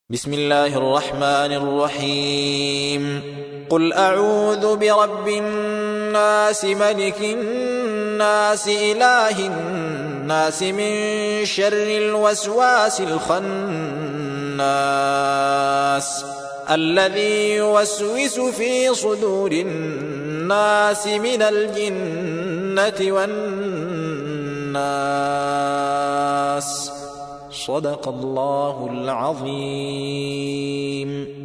بسم الله الرحمن الرحيم قل أعوذ برب الناس ملك الناس إله الناس من شر الوسواس الخناس الذي يوسوس في صدور الناس من الجنة والناس. صدق الله العظيم.